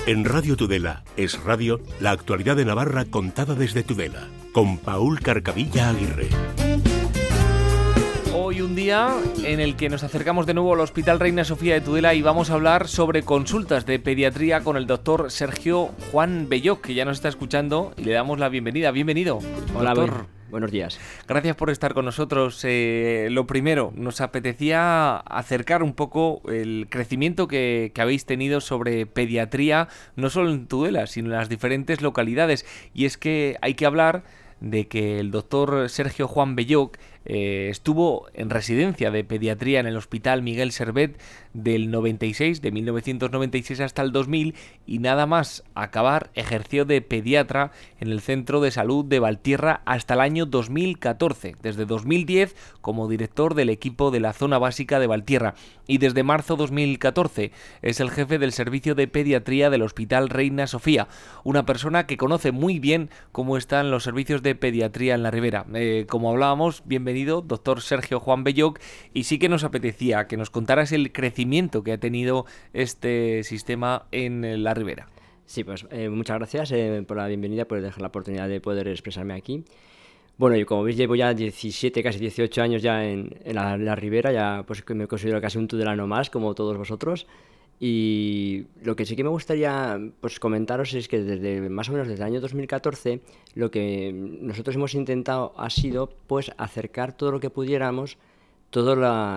En Radio Tudela es radio, la actualidad de Navarra contada desde Tudela, con Paul Carcavilla Aguirre. Hoy un día en el que nos acercamos de nuevo al Hospital Reina Sofía de Tudela y vamos a hablar sobre consultas de pediatría con el doctor Sergio Juan Belloc, que ya nos está escuchando y le damos la bienvenida. Bienvenido, hola, doctor. Buenos días. Gracias por estar con nosotros. Lo primero, nos apetecía acercar un poco el crecimiento que habéis tenido sobre pediatría, no solo en Tudela, sino en las diferentes localidades. Y es que hay que hablar de que el doctor Sergio Juan Belloc estuvo en residencia de pediatría en el Hospital Miguel Servet del 96, de 1996 hasta el 2000, y nada más acabar ejerció de pediatra en el Centro de Salud de Valtierra hasta el año 2014, desde 2010 como director del equipo de la zona básica de Valtierra, y desde marzo 2014 es el jefe del servicio de pediatría del Hospital Reina Sofía, una persona que conoce muy bien cómo están los servicios de pediatría en la Ribera. Como hablábamos, bienvenido, doctor Sergio Juan Belloc, y sí que nos apetecía que nos contaras el crecimiento que ha tenido este sistema en la Ribera. Sí, pues muchas gracias por la bienvenida, por dejar la oportunidad de poder expresarme aquí. Bueno, y como veis, llevo ya 17, casi 18 años ya en la Ribera, ya pues me considero casi un tudelano más, como todos vosotros. Y lo que sí que me gustaría pues comentaros es que desde más o menos desde el año 2014 lo que nosotros hemos intentado ha sido pues acercar todo lo que pudiéramos, todo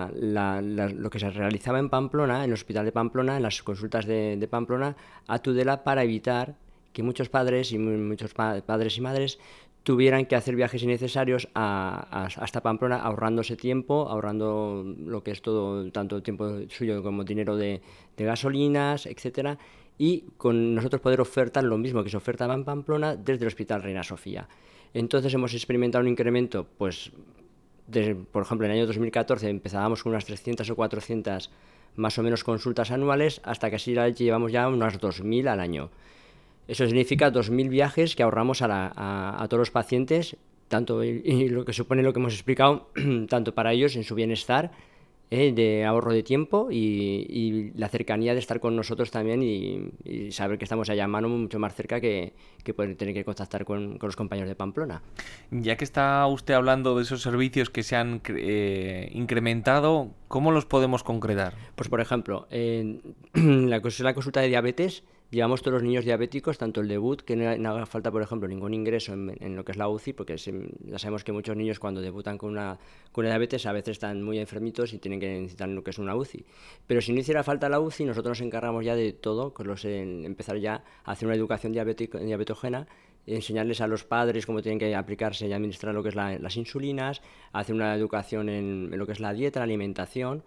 lo que se realizaba en Pamplona, en el Hospital de Pamplona, en las consultas de Pamplona, a Tudela, para evitar que muchos padres y padres y madres tuvieran que hacer viajes innecesarios hasta Pamplona, ahorrándose tiempo, ahorrando lo que es todo, tanto tiempo suyo como dinero de gasolinas, etcétera, y con nosotros poder ofertar lo mismo que se ofertaba en Pamplona desde el Hospital Reina Sofía. Entonces hemos experimentado un incremento, pues, por ejemplo, en el año 2014 empezábamos con unas 300 o 400 más o menos consultas anuales, hasta que así llevamos ya unas 2.000 al año. Eso significa 2.000 viajes que ahorramos a todos los pacientes, tanto y lo que supone lo que hemos explicado, tanto para ellos en su bienestar, de ahorro de tiempo y la cercanía de estar con nosotros también y saber que estamos allá a mano mucho más cerca que poder tener que contactar con los compañeros de Pamplona. Ya que está usted hablando de esos servicios que se han incrementado, ¿cómo los podemos concretar? Pues por ejemplo, en la consulta de diabetes, llevamos todos los niños diabéticos, tanto el debut, que no haga falta, por ejemplo, ningún ingreso en lo que es la UCI, porque ya sabemos que muchos niños cuando debutan con una diabetes a veces están muy enfermitos y tienen que necesitar lo que es una UCI. Pero si no hiciera falta la UCI, nosotros nos encargamos ya de todo, empezar ya a hacer una educación diabetogena, enseñarles a los padres cómo tienen que aplicarse y administrar lo que es las insulinas, hacer una educación en lo que es la dieta, la alimentación.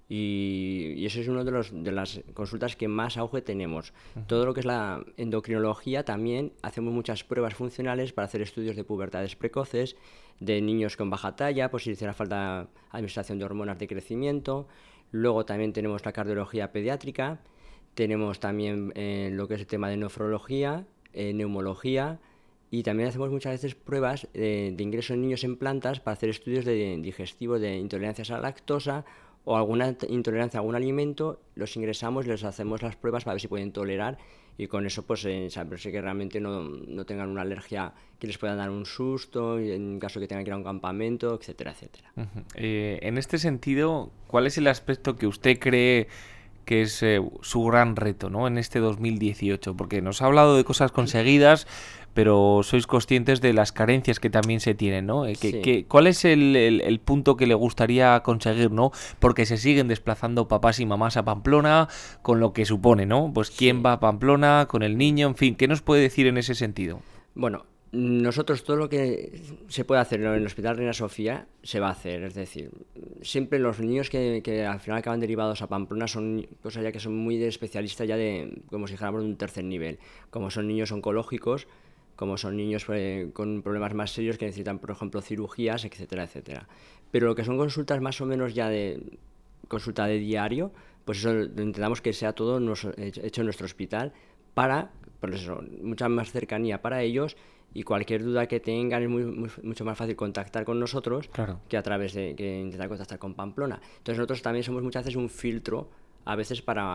Y eso es una de las consultas que más auge tenemos. Uh-huh. Todo lo que es la endocrinología también, hacemos muchas pruebas funcionales para hacer estudios de pubertades precoces, de niños con baja talla, pues si hiciera falta administración de hormonas de crecimiento. Luego también tenemos la cardiología pediátrica, tenemos también lo que es el tema de nefrología, neumología, y también hacemos muchas veces pruebas de ingreso en niños en plantas para hacer estudios de digestivos, de intolerancias a la lactosa, o alguna intolerancia a algún alimento, los ingresamos y les hacemos las pruebas para ver si pueden tolerar, y con eso pues saberse que realmente no tengan una alergia que les pueda dar un susto, en caso que tengan que ir a un campamento, etcétera, etcétera. Uh-huh. En este sentido, ¿cuál es el aspecto que usted cree que es su gran reto, ¿no?, en este 2018? Porque nos ha hablado de cosas conseguidas, pero sois conscientes de las carencias que también se tienen, ¿no? Sí. ¿Cuál es el punto que le gustaría conseguir, ¿no? Porque se siguen desplazando papás y mamás a Pamplona, con lo que supone, ¿no? Pues quién Sí. va a Pamplona con el niño, en fin, ¿qué nos puede decir en ese sentido? Bueno, nosotros todo lo que se puede hacer en el Hospital Reina Sofía se va a hacer, es decir, siempre los niños que al final acaban derivados a Pamplona son cosas ya que son muy de especialistas, ya de, como si dijéramos, de un tercer nivel, como son niños oncológicos, como son niños con problemas más serios que necesitan, por ejemplo, cirugías, etcétera, etcétera. Pero lo que son consultas más o menos ya de consulta de diario, pues eso intentamos que sea todo hecho en nuestro hospital para, por eso, mucha más cercanía para ellos, y cualquier duda que tengan es mucho más fácil contactar con nosotros, claro, que a través de que intentar contactar con Pamplona. Entonces nosotros también somos muchas veces un filtro, a veces para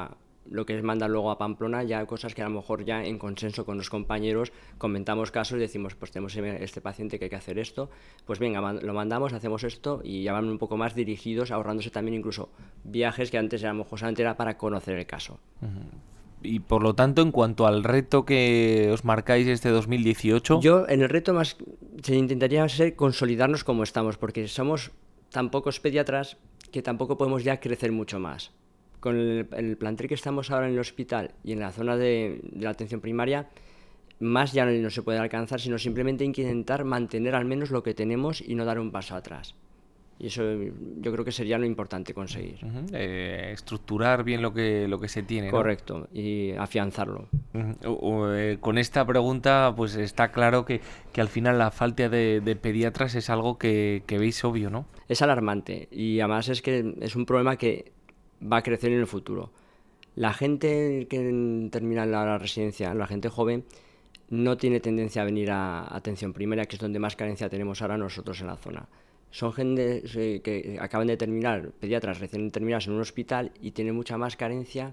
lo que es mandar luego a Pamplona ya cosas que a lo mejor ya en consenso con los compañeros comentamos casos y decimos, pues tenemos este paciente que hay que hacer esto, pues venga, lo mandamos, hacemos esto y ya van un poco más dirigidos, ahorrándose también incluso viajes que antes a lo mejor solamente era para conocer el caso. Y por lo tanto, en cuanto al reto que os marcáis este 2018... Yo en el reto más se intentaría ser consolidarnos como estamos, porque somos tan pocos pediatras que tampoco podemos ya crecer mucho más. Con el plantel que estamos ahora en el hospital y en la zona de la atención primaria, más ya no se puede alcanzar, sino simplemente intentar mantener al menos lo que tenemos y no dar un paso atrás. Y eso yo creo que sería lo importante conseguir. Estructurar bien lo que se tiene, ¿no? Correcto, y afianzarlo. Con esta pregunta pues está claro que al final la falta de pediatras es algo que veis obvio, ¿no? Es alarmante y además es que es un problema que va a crecer en el futuro. La gente que termina la residencia, la gente joven, no tiene tendencia a venir a atención primaria, que es donde más carencia tenemos ahora nosotros en la zona. Son gente que acaban de terminar, pediatras recién terminados en un hospital y tienen mucha más carencia,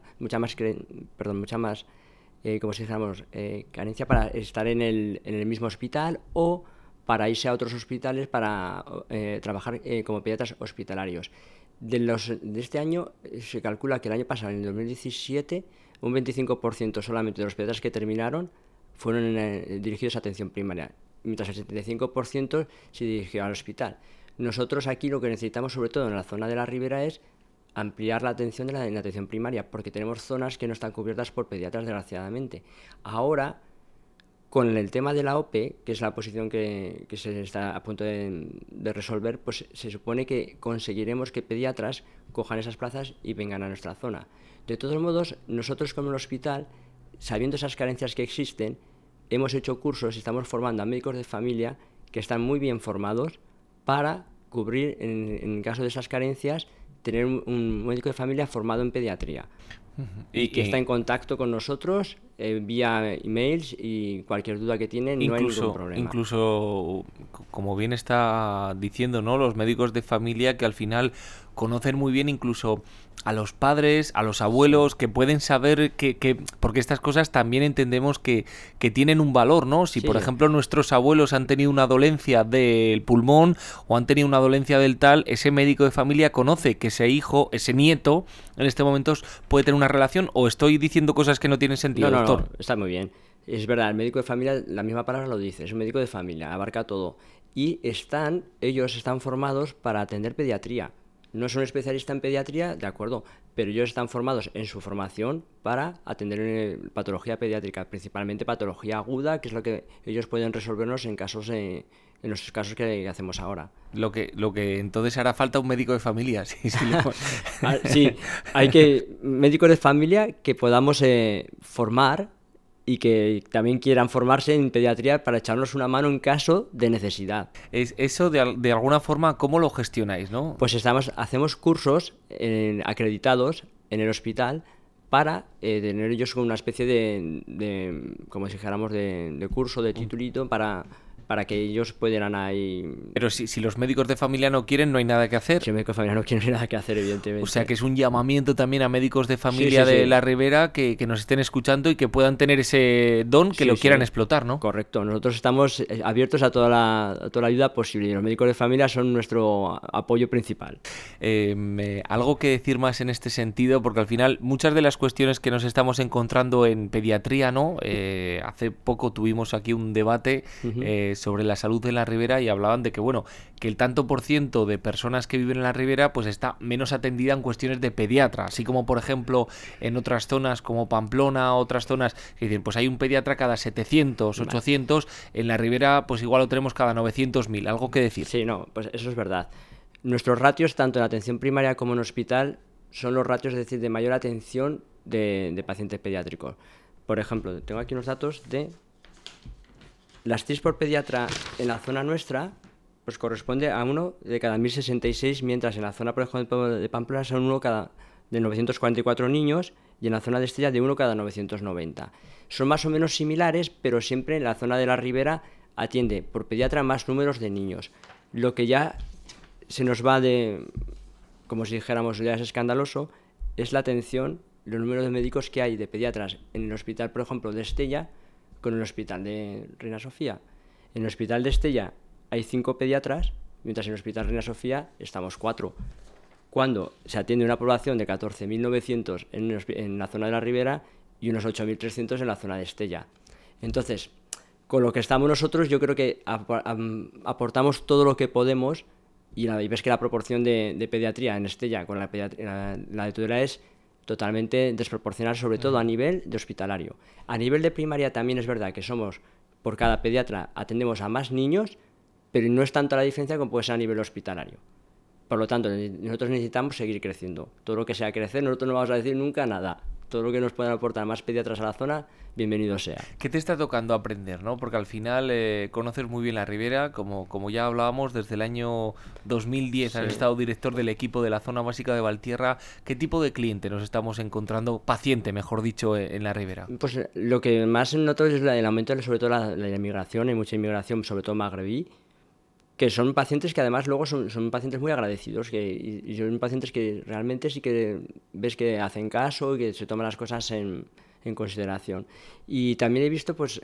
como si dijéramos, carencia para estar en el mismo hospital o para irse a otros hospitales para trabajar como pediatras hospitalarios. De este año se calcula que el año pasado, en el 2017, un 25% solamente de los pediatras que terminaron fueron dirigidos a atención primaria, mientras el 75% se dirigió al hospital. Nosotros aquí lo que necesitamos, sobre todo en la zona de la Ribera, es ampliar la atención en la atención primaria, porque tenemos zonas que no están cubiertas por pediatras, desgraciadamente. Ahora, con el tema de la OPE, que es la posición que se está a punto de resolver, pues se supone que conseguiremos que pediatras cojan esas plazas y vengan a nuestra zona. De todos modos, nosotros como el hospital, sabiendo esas carencias que existen, hemos hecho cursos y estamos formando a médicos de familia que están muy bien formados para cubrir, en caso de esas carencias, tener un médico de familia formado en pediatría. Y que está en contacto con nosotros vía emails y cualquier duda que tienen, no hay ningún problema. Incluso, como bien está diciendo, ¿no?, los médicos de familia que al final conocen muy bien incluso a los padres, a los abuelos, que pueden saber que porque estas cosas también entendemos que tienen un valor, ¿no? Si, por ejemplo, nuestros abuelos han tenido una dolencia del pulmón o han tenido una dolencia del tal, ese médico de familia conoce que ese hijo, ese nieto, en este momento puede tener una relación, o estoy diciendo cosas que no tienen sentido, doctor. No, está muy bien. Es verdad, el médico de familia, la misma palabra lo dice, es un médico de familia, abarca todo. Y ellos están formados para atender pediatría. No son especialistas en pediatría, de acuerdo, pero ellos están formados en su formación para atender patología pediátrica, principalmente patología aguda, que es lo que ellos pueden resolvernos en los casos que hacemos ahora. Lo que entonces hará falta un médico de familia. Sí, hay médicos de familia que podamos formar y que también quieran formarse en pediatría para echarnos una mano en caso de necesidad. Eso de alguna forma, ¿cómo lo gestionáis, no? Pues hacemos cursos acreditados en el hospital para tener ellos una especie de como si dijéramos, de curso, de titulito para que ellos puedan ahí... Pero si los médicos de familia no quieren, no hay nada que hacer. Si los médicos de familia no quieren, no hay nada que hacer, evidentemente. O sea que es un llamamiento también a médicos de familia de la Ribera que nos estén escuchando y que puedan tener ese don, que lo quieran explotar, ¿no? Correcto. Nosotros estamos abiertos a toda la ayuda posible y los médicos de familia son nuestro apoyo principal. Algo que decir más en este sentido, porque al final muchas de las cuestiones que nos estamos encontrando en pediatría, ¿no? Hace poco tuvimos aquí un debate sobre la salud en la Ribera y hablaban de que, bueno, que el tanto por ciento de personas que viven en la Ribera pues está menos atendida en cuestiones de pediatra, así como por ejemplo en otras zonas como Pamplona, otras zonas que dicen pues hay un pediatra cada 700, 800, en la Ribera pues igual lo tenemos cada 900.000, ¿algo que decir? Sí, no, pues eso es verdad. Nuestros ratios, tanto en atención primaria como en hospital, son los ratios, es decir, de mayor atención de pacientes pediátricos. Por ejemplo, tengo aquí unos datos de las TIRs por pediatra en la zona nuestra, pues corresponde a uno de cada 1066, mientras en la zona, por ejemplo, de Pamplona son uno de 944 niños y en la zona de Estella de uno cada 990. Son más o menos similares, pero siempre en la zona de la Ribera atiende por pediatra más números de niños. Lo que ya se nos va como si dijéramos, ya es escandaloso, es la atención los números de médicos que hay de pediatras en el hospital, por ejemplo, de Estella, con el hospital de Reina Sofía. En el hospital de Estella hay 5 pediatras, mientras en el hospital Reina Sofía estamos 4. Cuando se atiende una población de 14.900 en la zona de la Ribera y unos 8.300 en la zona de Estella. Entonces, con lo que estamos nosotros, yo creo que aportamos todo lo que podemos, y ves que la proporción de pediatría en Estella con la de Tudela es totalmente desproporcional, sobre todo a nivel de hospitalario. A nivel de primaria también es verdad que por cada pediatra atendemos a más niños, pero no es tanta la diferencia como puede ser a nivel hospitalario. Por lo tanto, nosotros necesitamos seguir creciendo. Todo lo que sea crecer, nosotros no vamos a decir nunca nada. Todo lo que nos puedan aportar más pediatras a la zona, bienvenido sea. ¿Qué te está tocando aprender, no? Porque al final conoces muy bien la Ribera, como ya hablábamos, desde el año 2010 has estado director del equipo de la zona básica de Valtierra. ¿Qué tipo de cliente nos estamos encontrando, paciente, mejor dicho, en la Ribera? Pues lo que más noto es el aumento, sobre todo la inmigración, hay mucha inmigración, sobre todo magrebí, que son pacientes que además luego son pacientes muy agradecidos, y son pacientes que realmente sí que ves que hacen caso y que se toman las cosas en consideración. Y también he visto pues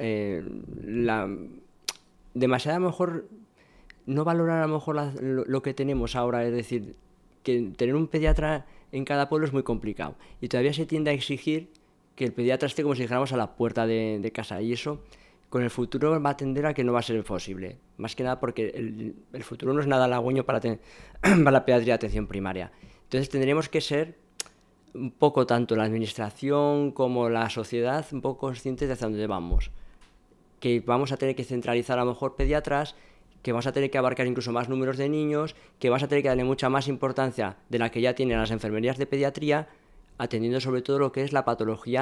demasiada, a lo mejor, no valorar a lo mejor lo que tenemos ahora, es decir, que tener un pediatra en cada pueblo es muy complicado y todavía se tiende a exigir que el pediatra esté, como si dijéramos, a la puerta de casa, y eso con el futuro va a tender a que no va a ser posible. Más que nada porque el futuro no es nada halagüeño para la pediatría de atención primaria. Entonces tendremos que ser un poco, tanto la administración como la sociedad, un poco conscientes de hacia dónde vamos. Que vamos a tener que centralizar a lo mejor pediatras, que vamos a tener que abarcar incluso más números de niños, que vas a tener que darle mucha más importancia de la que ya tienen las enfermerías de pediatría, atendiendo sobre todo lo que es la patología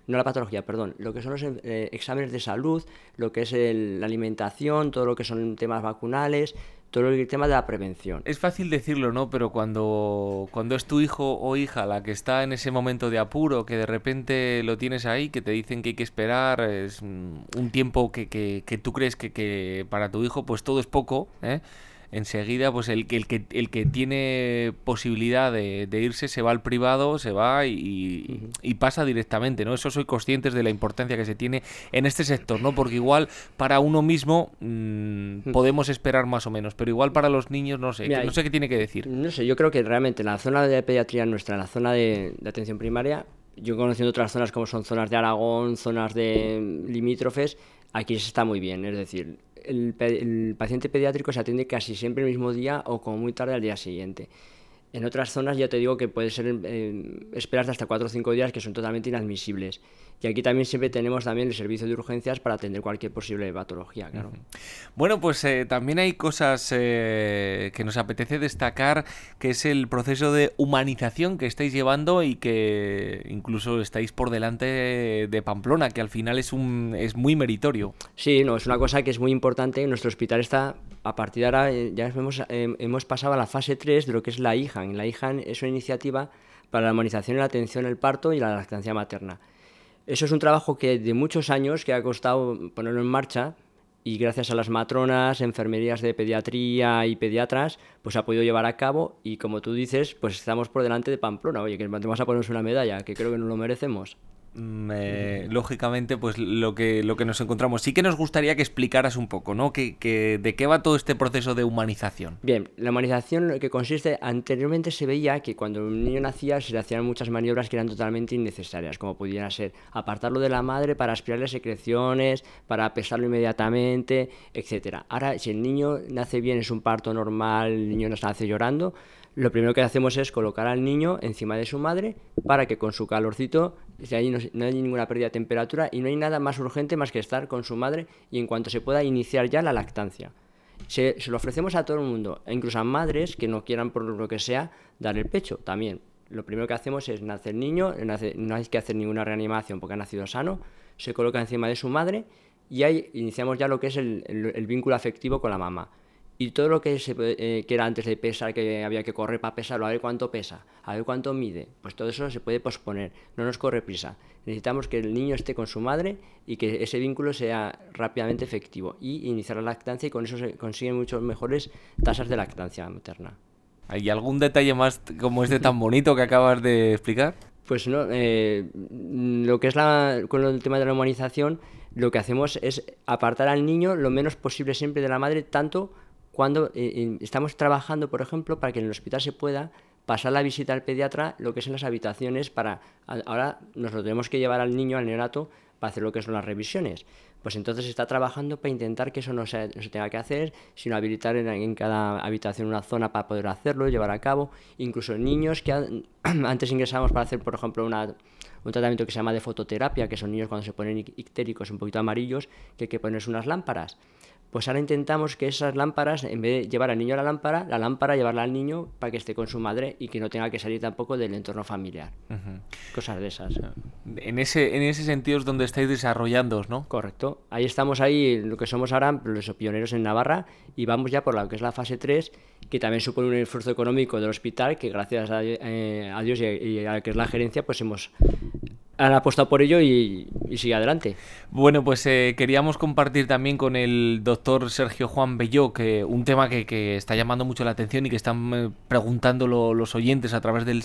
lo que son los exámenes de salud, lo que es la alimentación, todo lo que son temas vacunales, todo el tema de la prevención. Es fácil decirlo, ¿no? Pero cuando es tu hijo o hija la que está en ese momento de apuro, que de repente lo tienes ahí, que te dicen que hay que esperar, es un tiempo que tú crees que para tu hijo pues todo es poco, ¿eh? Enseguida, pues el que tiene posibilidad de irse se va al privado, se va y pasa directamente, ¿no? Eso soy conscientes de la importancia que se tiene en este sector, ¿no? Porque igual para uno mismo podemos esperar más o menos, pero igual para los niños no sé. Mira, no sé qué tiene que decir. No sé, yo creo que realmente en la zona de pediatría nuestra, en la zona de atención primaria, yo conociendo otras zonas como son zonas de Aragón, zonas de limítrofes, aquí se está muy bien, es decir, el paciente pediátrico se atiende casi siempre el mismo día o como muy tarde al día siguiente. En otras zonas ya te digo que puede ser esperar hasta 4 o 5 días, que son totalmente inadmisibles. Y aquí también siempre tenemos también el servicio de urgencias para atender cualquier posible patología, claro. Bueno, pues también hay cosas que nos apetece destacar, que es el proceso de humanización que estáis llevando y que incluso estáis por delante de Pamplona, que al final es muy meritorio. Sí, no, es una cosa que es muy importante. Nuestro hospital está, a partir de ahora, ya hemos pasado a la fase 3 de lo que es la IJAN. La IJAN es una iniciativa para la humanización y la atención al parto y la lactancia materna. Eso es un trabajo que de muchos años que ha costado ponerlo en marcha, y gracias a las matronas, enfermerías de pediatría y pediatras, pues se ha podido llevar a cabo, y como tú dices, pues estamos por delante de Pamplona. Oye, que vamos a ponernos una medalla, que creo que nos lo merecemos. Lógicamente, pues lo que nos encontramos. Sí que nos gustaría que explicaras un poco, ¿no? ¿De qué va todo este proceso de humanización? Bien, la humanización, lo que consiste, anteriormente se veía que cuando un niño nacía se le hacían muchas maniobras que eran totalmente innecesarias, como pudieran ser apartarlo de la madre para aspirarle secreciones, para pesarlo inmediatamente, etcétera. Ahora, si el niño nace bien, es un parto normal, el niño no nace llorando, lo primero que hacemos es colocar al niño encima de su madre para que con su calorcito, si ahí no hay ninguna pérdida de temperatura, y no hay nada más urgente más que estar con su madre y en cuanto se pueda iniciar ya la lactancia. Se lo ofrecemos a todo el mundo, e incluso a madres que no quieran por lo que sea dar el pecho también. Lo primero que hacemos es nacer el niño, no hay que hacer ninguna reanimación porque ha nacido sano, se coloca encima de su madre y ahí iniciamos ya lo que es el vínculo afectivo con la mamá. Y todo lo que era antes de pesar, que había que correr para pesarlo, a ver cuánto pesa, a ver cuánto mide, pues todo eso se puede posponer, no nos corre prisa. Necesitamos que el niño esté con su madre y que ese vínculo sea rápidamente efectivo y iniciar la lactancia, y con eso se consiguen muchas mejores tasas de lactancia materna. ¿Hay algún detalle más como este tan bonito que acabas de explicar? Pues no, lo que es con el tema de la humanización, lo que hacemos es apartar al niño lo menos posible siempre de la madre, tanto cuando estamos trabajando, por ejemplo, para que en el hospital se pueda pasar la visita al pediatra, lo que es en las habitaciones, ahora nos lo tenemos que llevar al niño, al neonato, para hacer lo que son las revisiones. Pues entonces está trabajando para intentar que eso no se tenga que hacer, sino habilitar en cada habitación una zona para poder hacerlo, llevar a cabo. Incluso niños que antes ingresamos para hacer, por ejemplo, un tratamiento que se llama de fototerapia, que son niños cuando se ponen ictéricos un poquito amarillos, que hay que ponerse unas lámparas. Pues ahora intentamos que esas lámparas, en vez de llevar al niño a la lámpara llevarla al niño para que esté con su madre y que no tenga que salir tampoco del entorno familiar. Cosas de esas. En ese sentido es donde estáis desarrollando, ¿no? Correcto. Ahí estamos, lo que somos ahora, los pioneros en Navarra, y vamos ya por lo que es la fase 3, que también supone un esfuerzo económico del hospital, que gracias a Dios y a que es la gerencia, pues han apostado por ello y sigue adelante. Bueno, pues queríamos compartir también con el doctor Sergio Juan Belló que un tema que está llamando mucho la atención y que están preguntando los oyentes a través del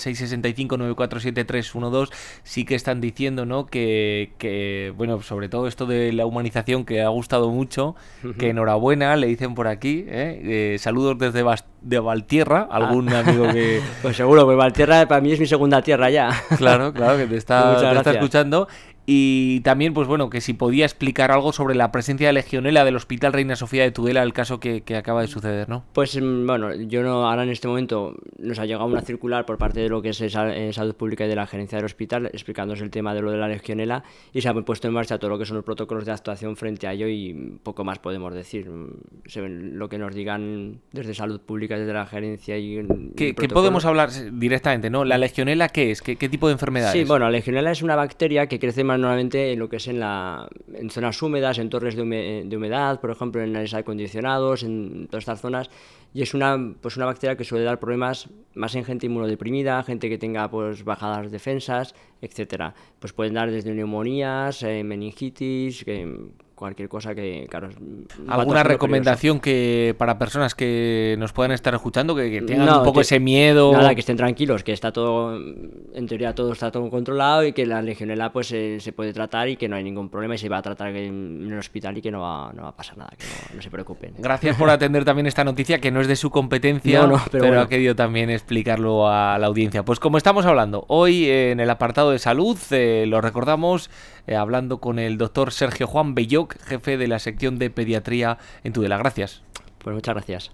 665-947312, sí que están diciendo, ¿no? que bueno, sobre todo esto de la humanización, que ha gustado mucho, que enhorabuena, le dicen por aquí, saludos desde Valtierra, algún amigo que... Pues seguro, pues Valtierra para mí es mi segunda tierra ya. Claro, que te está escuchando. Y también, pues bueno, que si podía explicar algo sobre la presencia de Legionela del Hospital Reina Sofía de Tudela, el caso que acaba de suceder, ¿no? Pues bueno, ahora en este momento nos ha llegado una circular por parte de lo que es Salud Pública y de la gerencia del hospital, explicándonos el tema de lo de la Legionela, y se ha puesto en marcha todo lo que son los protocolos de actuación frente a ello, y poco más podemos decir. Lo que nos digan desde Salud Pública, desde la gerencia y ¿Qué podemos hablar directamente, ¿no? ¿La Legionela qué es? ¿Qué tipo de enfermedad es? Sí, bueno, la Legionela es una bacteria que crece más normalmente en lo que es en zonas húmedas, en torres de humedad, por ejemplo, en aires acondicionados, en todas estas zonas, y es una bacteria que suele dar problemas más en gente inmunodeprimida, gente que tenga pues bajadas defensas, etcétera. Pues pueden dar desde neumonías, meningitis, cualquier cosa que, claro... ¿Alguna recomendación que para personas que nos puedan estar escuchando, que tengan un poco ese miedo? Nada, que estén tranquilos, que está todo, en teoría todo está todo controlado, y que la Legionela pues se puede tratar y que no hay ningún problema, y se va a tratar en el hospital y que no va a pasar nada, que no se preocupen. Gracias por atender también esta noticia, que no es de su competencia, pero bueno, ha querido también explicarlo a la audiencia. Pues como estamos hablando hoy en el apartado de salud, lo recordamos, hablando con el doctor Sergio Juan Belló, jefe de la sección de pediatría en Tudela. Gracias. Pues muchas gracias.